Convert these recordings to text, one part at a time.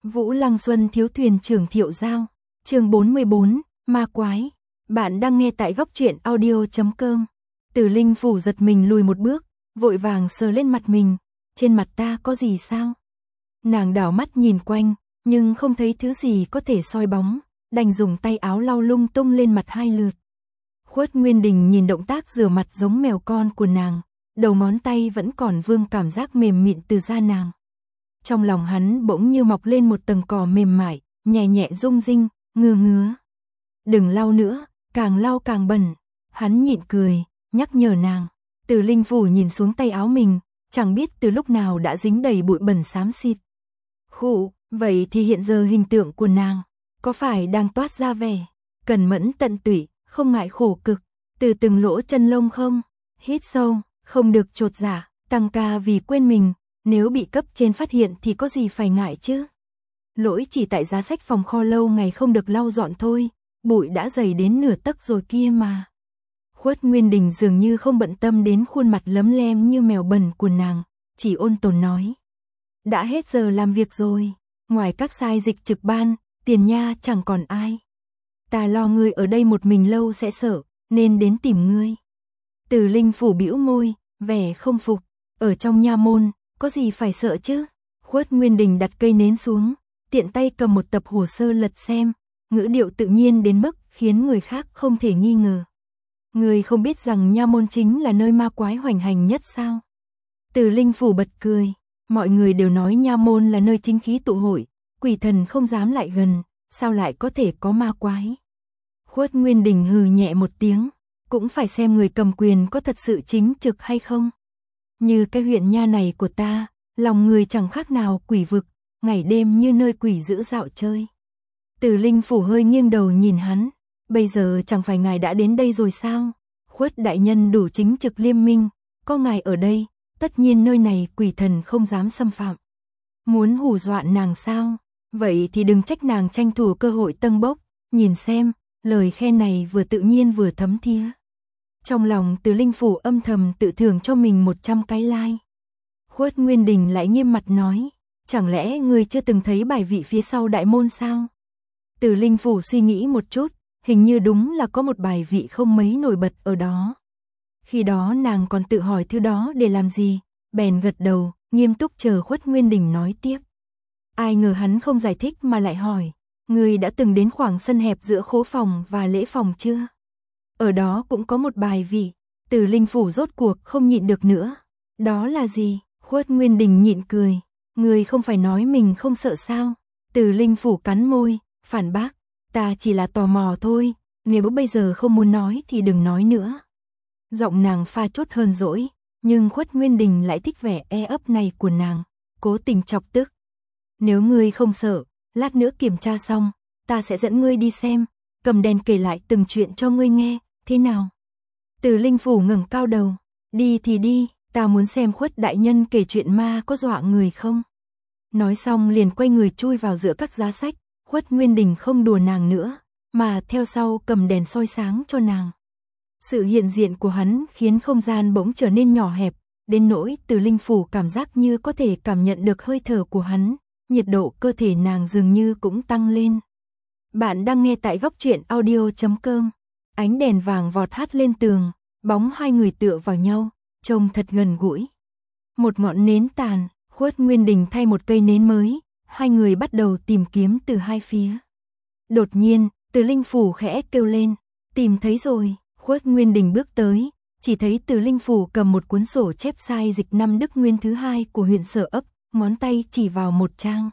Vũ Lăng Xuân thiếu thuyền trưởng Thiệu Giao. Chương 44, ma quái. Bạn đang nghe tại góc truyện audio.com. Từ Linh Phủ giật mình lùi một bước, vội vàng sờ lên mặt mình. Trên mặt ta có gì sao? Nàng đảo mắt nhìn quanh, nhưng không thấy thứ gì có thể soi bóng, đành dùng tay áo lau lung tung lên mặt 2 lượt. Khuất Nguyên Đình nhìn động tác rửa mặt giống mèo con của nàng, đầu ngón tay vẫn còn vương cảm giác mềm mịn từ da nàng. Trong lòng hắn bỗng như mọc lên một tầng cỏ mềm mại, nhẹ nhẹ rung rinh, ngứa. Đừng lau nữa, càng lau càng bẩn. Hắn nhịn cười, nhắc nhở nàng. Từ Linh Phủ nhìn xuống tay áo mình, chẳng biết từ lúc nào đã dính đầy bụi bẩn xám xịt. Khụ, vậy thì hiện giờ hình tượng của nàng, có phải đang toát ra vẻ cẩn mẫn tận tụy, không ngại khổ cực, từ từng lỗ chân lông không? Hít sâu, không được chột dạ, tăng ca vì quên mình, nếu bị cấp trên phát hiện thì có gì phải ngại chứ? Lỗi chỉ tại giá sách phòng kho lâu ngày không được lau dọn thôi, bụi đã dày đến nửa tấc rồi kia mà. Khuất Nguyên Đình dường như không bận tâm đến khuôn mặt lấm lem như mèo bẩn của nàng, chỉ ôn tồn nói. Đã hết giờ làm việc rồi, ngoài các sai dịch trực ban, tiền nha chẳng còn ai. Ta lo ngươi ở đây một mình lâu sẽ sợ, nên đến tìm ngươi. Từ Linh Phủ bĩu môi, vẻ không phục, ở trong nha môn, có gì phải sợ chứ? Khuất Nguyên Đình đặt cây nến xuống, tiện tay cầm một tập hồ sơ lật xem, ngữ điệu tự nhiên đến mức khiến người khác không thể nghi ngờ. Ngươi không biết rằng nha môn chính là nơi ma quái hoành hành nhất sao? Từ Linh Phủ bật cười, mọi người đều nói nha môn là nơi chính khí tụ hội, quỷ thần không dám lại gần, sao lại có thể có ma quái? Khuất Nguyên Đình hừ nhẹ một tiếng, cũng phải xem người cầm quyền có thật sự chính trực hay không. Như cái huyện nha này của ta, lòng người chẳng khác nào quỷ vực, ngày đêm như nơi quỷ dữ dạo chơi. Từ Linh Phủ hơi nghiêng đầu nhìn hắn, bây giờ chẳng phải ngài đã đến đây rồi sao? Khuất đại nhân đủ chính trực liêm minh, có ngài ở đây, tất nhiên nơi này quỷ thần không dám xâm phạm. Muốn hù dọa nàng sao? Vậy thì đừng trách nàng tranh thủ cơ hội tâng bốc, nhìn xem, lời khen này vừa tự nhiên vừa thấm thía. Trong lòng Từ Linh Phủ âm thầm tự thưởng cho mình 100 cái like. Khuất Nguyên Đình lại nghiêm mặt nói, chẳng lẽ ngươi chưa từng thấy bài vị phía sau đại môn sao? Từ Linh Phủ suy nghĩ một chút, hình như đúng là có một bài vị không mấy nổi bật ở đó. Khi đó nàng còn tự hỏi thứ đó để làm gì, bèn gật đầu, nghiêm túc chờ Khuất Nguyên Đình nói tiếp. Ai ngờ hắn không giải thích mà lại hỏi, ngươi đã từng đến khoảng sân hẹp giữa khố phòng và lễ phòng chưa? Ở đó cũng có một bài vị. Từ Linh Phủ rốt cuộc không nhịn được nữa. Đó là gì? Khuất Nguyên Đình nhịn cười. Ngươi không phải nói mình không sợ sao? Từ Linh Phủ cắn môi, phản bác. Ta chỉ là tò mò thôi, nếu bây giờ không muốn nói thì đừng nói nữa. Giọng nàng pha chốt hơn dỗi, nhưng Khuất Nguyên Đình lại thích vẻ e ấp này của nàng, cố tình chọc tức. Nếu ngươi không sợ, lát nữa kiểm tra xong, ta sẽ dẫn ngươi đi xem, cầm đèn kể lại từng chuyện cho ngươi nghe, thế nào? Từ Linh Phủ ngẩng cao đầu, đi thì đi, ta muốn xem Khuất đại nhân kể chuyện ma có dọa người không? Nói xong liền quay người chui vào giữa các giá sách. Khuất Nguyên Đình không đùa nàng nữa, mà theo sau cầm đèn soi sáng cho nàng. Sự hiện diện của hắn khiến không gian bỗng trở nên nhỏ hẹp, đến nỗi Từ Linh Phủ cảm giác như có thể cảm nhận được hơi thở của hắn, nhiệt độ cơ thể nàng dường như cũng tăng lên. Bạn đang nghe tại góc truyện audio.com. Ánh đèn vàng vọt hắt lên tường, bóng 2 người tựa vào nhau, trông thật gần gũi. Một ngọn nến tàn, Khuất Nguyên Đình thay một cây nến mới. 2 người bắt đầu tìm kiếm từ 2 phía. Đột nhiên, Từ Linh Phủ khẽ kêu lên, tìm thấy rồi. Khuất Nguyên Đình bước tới, chỉ thấy Từ Linh Phủ cầm một cuốn sổ chép sai dịch năm Đức Nguyên thứ 2 của huyện Sở Ấp, ngón tay chỉ vào một trang.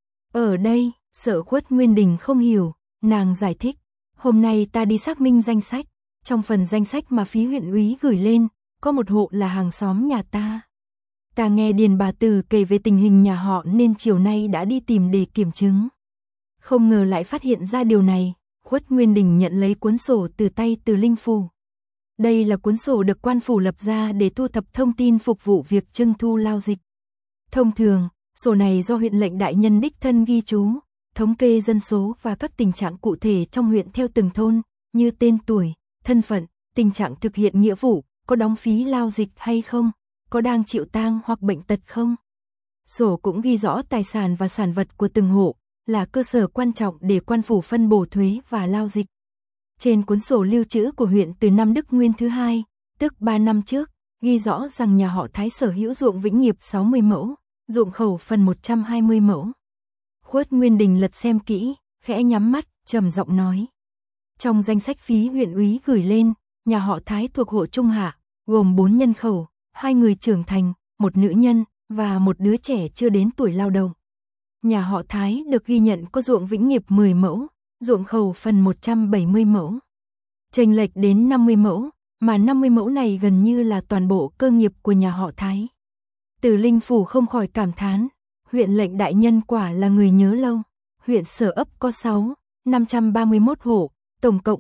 Ở đây, Sợ Khuất Nguyên Đình không hiểu, nàng giải thích, hôm nay ta đi xác minh danh sách, trong phần danh sách mà phí huyện úy gửi lên, có một hộ là hàng xóm nhà ta. Ta nghe Điền bà Từ kể về tình hình nhà họ nên chiều nay đã đi tìm để kiểm chứng. Không ngờ lại phát hiện ra điều này, Khuất Nguyên Đình nhận lấy cuốn sổ từ tay Từ Linh Phủ. Đây là cuốn sổ được quan phủ lập ra để thu thập thông tin phục vụ việc trưng thu lao dịch. Thông thường, sổ này do huyện lệnh đại nhân đích thân ghi chú, thống kê dân số và các tình trạng cụ thể trong huyện theo từng thôn, như tên tuổi, thân phận, tình trạng thực hiện nghĩa vụ, có đóng phí lao dịch hay không, có đang chịu tang hoặc bệnh tật không. Sổ cũng ghi rõ tài sản và sản vật của từng hộ, là cơ sở quan trọng để quan phủ phân bổ thuế và lao dịch. Trên cuốn sổ lưu trữ của huyện từ năm Đức Nguyên thứ hai, tức 3 năm trước, ghi rõ rằng nhà họ Thái sở hữu ruộng Vĩnh Nghiệp 60 mẫu, ruộng Khẩu Phần 120 mẫu. Khuất Nguyên Đình lật xem kỹ, khẽ nhắm mắt, trầm giọng nói. Trong danh sách phí huyện úy gửi lên, nhà họ Thái thuộc hộ Trung Hạ, gồm 4 nhân khẩu, 2 người trưởng thành, 1 nữ nhân, và 1 đứa trẻ chưa đến tuổi lao động. Nhà họ Thái được ghi nhận có ruộng Vĩnh Nghiệp 10 mẫu, ruộng Khẩu Phần 170 mẫu. Chênh lệch đến 50 mẫu, mà 50 mẫu này gần như là toàn bộ cơ nghiệp của nhà họ Thái. Từ Linh Phủ không khỏi cảm thán, huyện lệnh đại nhân quả là người nhớ lâu. Huyện Sở Ấp có 531 hộ, tổng cộng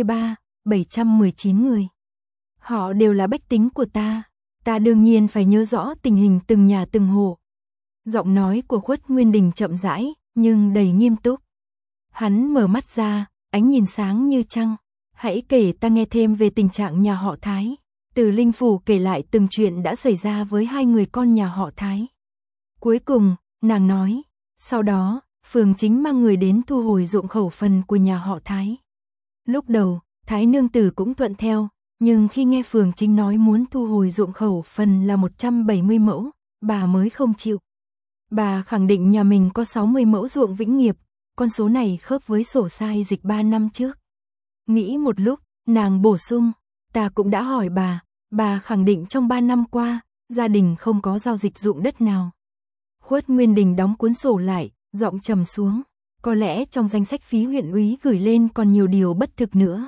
719 người. Họ đều là bách tính của ta đương nhiên phải nhớ rõ tình hình từng nhà từng hộ. Giọng nói của Khuất Nguyên Đình chậm rãi, nhưng đầy nghiêm túc. Hắn mở mắt ra, ánh nhìn sáng như trăng. Hãy kể ta nghe thêm về tình trạng nhà họ Thái. Từ Linh Phủ kể lại từng chuyện đã xảy ra với 2 người con nhà họ Thái. Cuối cùng, nàng nói, sau đó, Phường Chính mang người đến thu hồi ruộng Khẩu Phần của nhà họ Thái. Lúc đầu, Thái nương tử cũng thuận theo, nhưng khi nghe Phường Chính nói muốn thu hồi ruộng Khẩu Phần là 170 mẫu, bà mới không chịu. Bà khẳng định nhà mình có 60 mẫu ruộng Vĩnh Nghiệp, con số này khớp với sổ sai dịch 3 năm trước. Nghĩ một lúc, nàng bổ sung, ta cũng đã hỏi bà khẳng định trong 3 năm qua, gia đình không có giao dịch ruộng đất nào. Khuất Nguyên Đình đóng cuốn sổ lại, giọng trầm xuống, có lẽ trong danh sách phí huyện úy gửi lên còn nhiều điều bất thực nữa.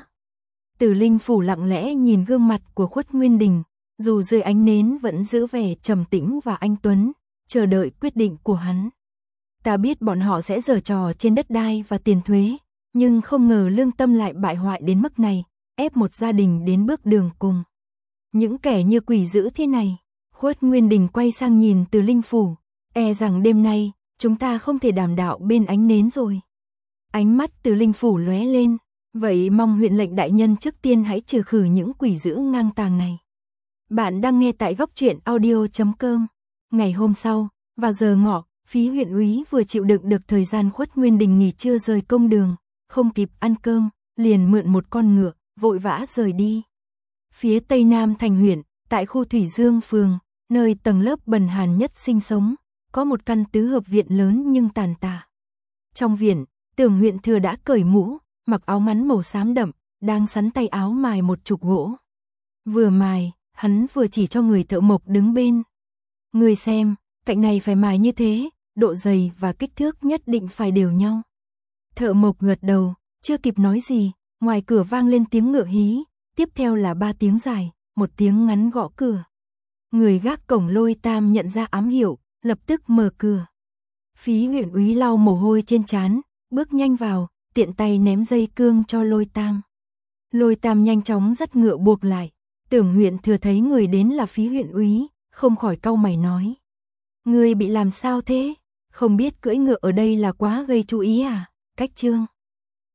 Từ Linh Phủ lặng lẽ nhìn gương mặt của Khuất Nguyên Đình, dù dưới ánh nến vẫn giữ vẻ trầm tĩnh và anh tuấn, chờ đợi quyết định của hắn. Ta biết bọn họ sẽ giở trò trên đất đai và tiền thuế, nhưng không ngờ lương tâm lại bại hoại đến mức này, ép một gia đình đến bước đường cùng. Những kẻ như quỷ dữ thế này. Khuất Nguyên Đình quay sang nhìn Từ Linh Phủ, e rằng đêm nay, chúng ta không thể đàm đạo bên ánh nến rồi. Ánh mắt Từ Linh Phủ lóe lên, vậy mong huyện lệnh đại nhân trước tiên hãy trừ khử những quỷ dữ ngang tàng này. Bạn đang nghe tại góc truyện audio.com. Ngày hôm sau, vào giờ ngọ, phí huyện úy vừa chịu đựng được thời gian Khuất Nguyên Đình nghỉ trưa rời công đường, không kịp ăn cơm, liền mượn một con ngựa, vội vã rời đi. Phía tây nam thành huyện, tại khu Thủy Dương phường, nơi tầng lớp bần hàn nhất sinh sống, có một căn tứ hợp viện lớn nhưng tàn tạ. Trong viện, Tưởng huyện thừa đã cởi mũ, mặc áo ngắn màu xám đậm, đang sắn tay áo mài một trục gỗ. Vừa mài, hắn vừa chỉ cho người thợ mộc đứng bên. Người xem, cạnh này phải mài như thế, độ dày và kích thước nhất định phải đều nhau. Thợ mộc gật đầu, chưa kịp nói gì, ngoài cửa vang lên tiếng ngựa hí, tiếp theo là 3 tiếng dài, 1 tiếng ngắn gõ cửa. Người gác cổng Lôi Tam nhận ra ám hiệu, lập tức mở cửa. Phí huyện úy lau mồ hôi trên trán, bước nhanh vào, tiện tay ném dây cương cho Lôi Tam. Lôi Tam nhanh chóng dắt ngựa buộc lại. Tưởng huyện thừa thấy người đến là phí huyện úy, không khỏi cau mày nói. Người bị làm sao thế? Không biết cưỡi ngựa ở đây là quá gây chú ý à? Cách chương.